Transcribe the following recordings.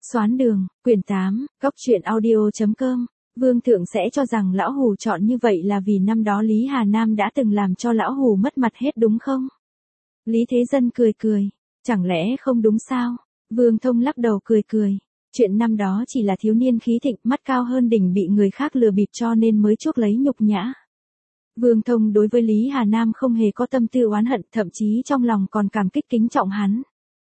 Xoán đường, quyển 8, góc truyện audio.com. Vương thượng sẽ cho rằng lão Hù chọn như vậy là vì năm đó Lý Hà Nam đã từng làm cho lão Hù mất mặt hết đúng không? Lý Thế Dân cười cười, chẳng lẽ không đúng sao? Vương Thông lắc đầu cười cười. Chuyện năm đó chỉ là thiếu niên khí thịnh, mắt cao hơn đỉnh bị người khác lừa bịp cho nên mới chuốc lấy nhục nhã. Vương Thông đối với Lý Hà Nam không hề có tâm tư oán hận, thậm chí trong lòng còn cảm kích kính trọng hắn.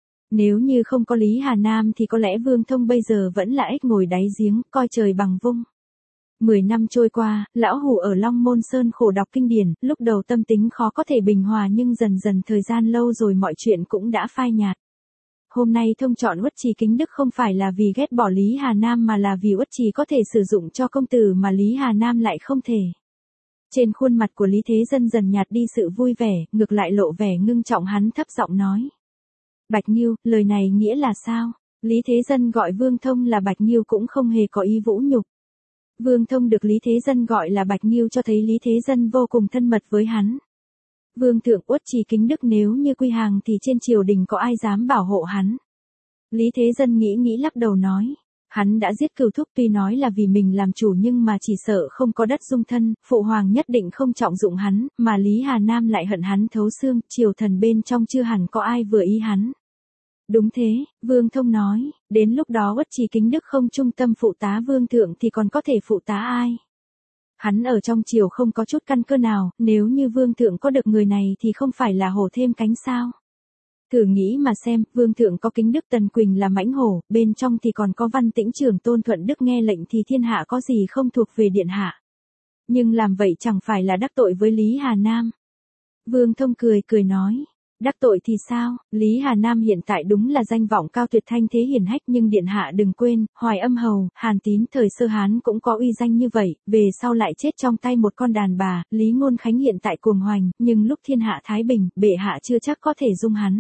Nếu như không có Lý Hà Nam thì có lẽ Vương Thông bây giờ vẫn là ếch ngồi đáy giếng, coi trời bằng vung. 10 năm trôi qua, lão Hù ở Long Môn Sơn khổ đọc kinh điển, lúc đầu tâm tính khó có thể bình hòa nhưng dần dần thời gian lâu rồi mọi chuyện cũng đã phai nhạt. Hôm nay Thông chọn Uất Trì Kính Đức không phải là vì ghét bỏ Lý Hà Nam mà là vì Uất Trì có thể sử dụng cho công tử mà Lý Hà Nam lại không thể. Trên khuôn mặt của Lý Thế Dân dần nhạt đi sự vui vẻ, ngược lại lộ vẻ ngưng trọng, hắn thấp giọng nói. Bạch Nghiêu, lời này nghĩa là sao? Lý Thế Dân gọi Vương Thông là Bạch Nghiêu cũng không hề có ý vũ nhục. Vương Thông được Lý Thế Dân gọi là Bạch Nghiêu cho thấy Lý Thế Dân vô cùng thân mật với hắn. Vương thượng Uất Trì Kính Đức nếu như quy hàng thì trên triều đình có ai dám bảo hộ hắn? Lý Thế Dân nghĩ lắc đầu nói. Hắn đã giết Cửu Thúc tuy nói là vì mình làm chủ nhưng mà chỉ sợ không có đất dung thân, phụ hoàng nhất định không trọng dụng hắn, mà Lý Hà Nam lại hận hắn thấu xương, triều thần bên trong chưa hẳn có ai vừa ý hắn. Đúng thế, Vương Thông nói, đến lúc đó Uất Trì Kính Đức không trung tâm phụ tá Vương thượng thì còn có thể phụ tá ai? Hắn ở trong triều không có chút căn cơ nào, nếu như Vương thượng có được người này thì không phải là hổ thêm cánh sao? Thử nghĩ mà xem, Vương thượng có Kính Đức Tần Quỳnh là mãnh hổ, bên trong thì còn có Văn Tĩnh Trưởng Tôn Thuận Đức nghe lệnh thì thiên hạ có gì không thuộc về điện hạ. Nhưng làm vậy chẳng phải là đắc tội với Lý Hà Nam. Vương Thông cười nói. Đắc tội thì sao? Lý Hà Nam hiện tại đúng là danh vọng cao tuyệt, thanh thế hiển hách, nhưng điện hạ đừng quên, Hoài Âm Hầu, Hàn Tín thời Sơ Hán cũng có uy danh như vậy, về sau lại chết trong tay một con đàn bà. Lý Ngôn Khánh hiện tại cuồng hoành, nhưng lúc thiên hạ thái bình, bệ hạ chưa chắc có thể dung hắn.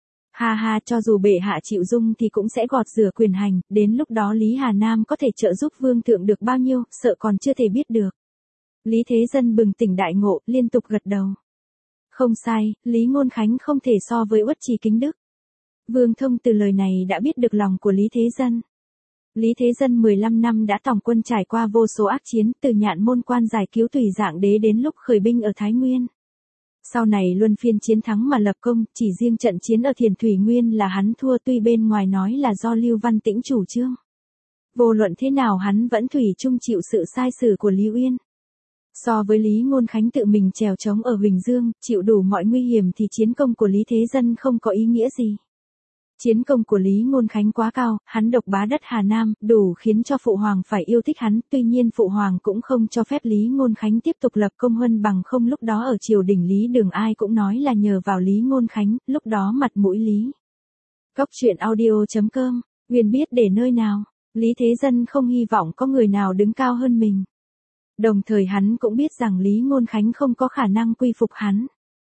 Ha ha, cho dù bệ hạ chịu dung thì cũng sẽ gọt rửa quyền hành, đến lúc đó Lý Hà Nam có thể trợ giúp Vương thượng được bao nhiêu, sợ còn chưa thể biết được. Lý Thế Dân bừng tỉnh đại ngộ, liên tục gật đầu. Không sai, Lý Ngôn Khánh không thể so với Uất Trì Kính Đức. Vương Thông từ lời này đã biết được lòng của Lý Thế Dân. Lý Thế Dân 15 năm đã tòng quân trải qua vô số ác chiến, từ Nhạn Môn Quan giải cứu Tùy Dạng Đế đến lúc khởi binh ở Thái Nguyên. Sau này luân phiên chiến thắng mà lập công, chỉ riêng trận chiến ở Thiền Thủy Nguyên là hắn thua, tuy bên ngoài nói là do Lưu Văn Tĩnh chủ trương. Vô luận thế nào hắn vẫn thủy chung chịu sự sai sử của Lý Uyên. So với Lý Ngôn Khánh tự mình trèo trống ở Huỳnh Dương, chịu đủ mọi nguy hiểm thì chiến công của Lý Thế Dân không có ý nghĩa gì. Chiến công của Lý Ngôn Khánh quá cao, hắn độc bá đất Hà Nam, đủ khiến cho Phụ Hoàng phải yêu thích hắn, tuy nhiên Phụ Hoàng cũng không cho phép Lý Ngôn Khánh tiếp tục lập công huân, bằng không lúc đó ở triều đình Lý Đường ai cũng nói là nhờ vào Lý Ngôn Khánh, lúc đó mặt mũi Lý. Góc truyện audio.com, Huyền biết để nơi nào, Lý Thế Dân không hy vọng có người nào đứng cao hơn mình. Đồng thời hắn cũng biết rằng Lý Ngôn Khánh không có khả năng quy phục hắn.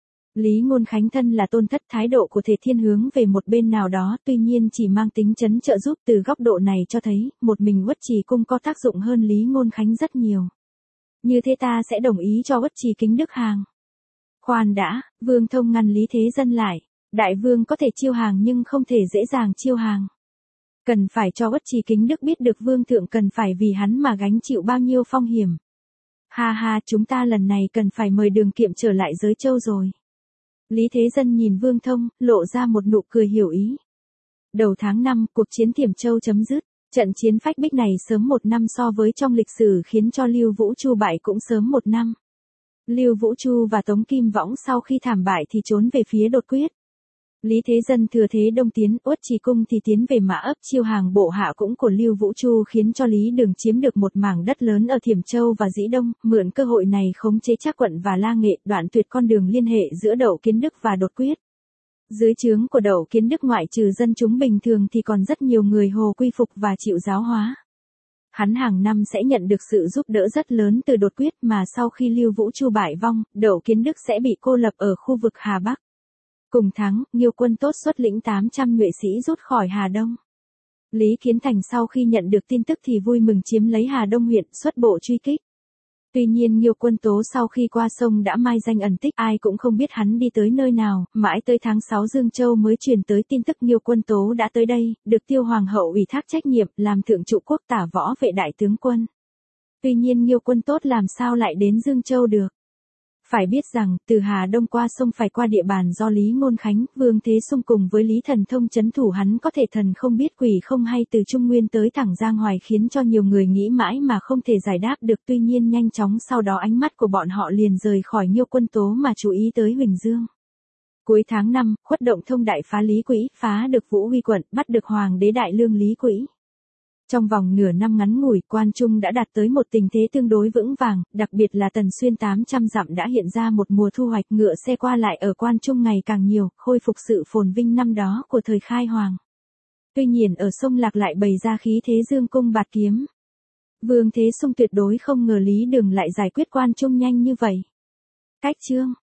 Lý Ngôn Khánh thân là tôn thất, thái độ của thể thiên hướng về một bên nào đó, tuy nhiên chỉ mang tính trấn trợ giúp. Từ góc độ này cho thấy, một mình Uất Trì Cung có tác dụng hơn Lý Ngôn Khánh rất nhiều. Như thế ta sẽ đồng ý cho Uất Trì Kính Đức hàng. Khoan đã, Vương Thông ngăn Lý Thế Dân lại. Đại vương có thể chiêu hàng nhưng không thể dễ dàng chiêu hàng. Cần phải cho Uất Trì Kính Đức biết được Vương thượng cần phải vì hắn mà gánh chịu bao nhiêu phong hiểm. Ha ha, chúng ta lần này cần phải mời Đường Kiệm trở lại Giới Châu rồi. Lý Thế Dân nhìn Vương Thông, lộ ra một nụ cười hiểu ý. Đầu tháng 5, cuộc chiến Thiểm Châu chấm dứt. Trận chiến phách bích này sớm 1 năm so với trong lịch sử khiến cho Lưu Vũ Chu bại cũng sớm 1 năm. Lưu Vũ Chu và Tống Kim Võng sau khi thảm bại thì trốn về phía Đột Quyết. Lý Thế Dân thừa thế đông tiến, Uất Trì Cung thì tiến về Mã Ấp, chiêu hàng bộ hạ cũng của Lưu Vũ Chu khiến cho Lý Đường chiếm được một mảng đất lớn ở Thiểm Châu và Dĩ Đông, mượn cơ hội này khống chế Trác Quận và La Nghệ, đoạn tuyệt con đường liên hệ giữa Đậu Kiến Đức và Đột Quyết. Dưới trướng của Đậu Kiến Đức ngoại trừ dân chúng bình thường thì còn rất nhiều người Hồ quy phục và chịu giáo hóa. Hắn hàng năm sẽ nhận được sự giúp đỡ rất lớn từ Đột Quyết, mà sau khi Lưu Vũ Chu bại vong, Đậu Kiến Đức sẽ bị cô lập ở khu vực Hà Bắc. Cùng tháng, Nghiêu Quân Tốt xuất lĩnh 800 nhuệ sĩ rút khỏi Hà Đông. Lý Kiến Thành sau khi nhận được tin tức thì vui mừng chiếm lấy Hà Đông huyện, xuất bộ truy kích. Tuy nhiên Nghiêu Quân Tố sau khi qua sông đã mai danh ẩn tích, ai cũng không biết hắn đi tới nơi nào, mãi tới tháng 6 Dương Châu mới truyền tới tin tức Nghiêu Quân Tố đã tới đây, được Tiêu Hoàng hậu ủy thác trách nhiệm làm thượng trụ quốc tả võ vệ đại tướng quân. Tuy nhiên Nghiêu Quân Tốt làm sao lại đến Dương Châu được? Phải biết rằng, từ Hà Đông qua sông phải qua địa bàn do Lý Ngôn Khánh, Vương Thế Sung cùng với Lý Thần Thông trấn thủ, hắn có thể thần không biết quỷ không hay từ Trung Nguyên tới thẳng Giang Hoài, khiến cho nhiều người nghĩ mãi mà không thể giải đáp được. Tuy nhiên nhanh chóng sau đó ánh mắt của bọn họ liền rời khỏi Nghiêu Quân Tố mà chú ý tới Huỳnh Dương. Cuối tháng 5, Khuất Động Thông đại phá Lý Quỹ, phá được Vũ Huy quận, bắt được Hoàng đế Đại Lương Lý Quỹ. Trong vòng nửa năm ngắn ngủi, Quan Trung đã đạt tới một tình thế tương đối vững vàng, đặc biệt là Tần Xuyên 800 dặm đã hiện ra một mùa thu hoạch, ngựa xe qua lại ở Quan Trung ngày càng nhiều, khôi phục sự phồn vinh năm đó của thời khai hoàng. Tuy nhiên ở sông Lạc lại bày ra khí thế dương cung bạt kiếm. Vương Thế Sung tuyệt đối không ngờ Lý Đường lại giải quyết Quan Trung nhanh như vậy. Cách chương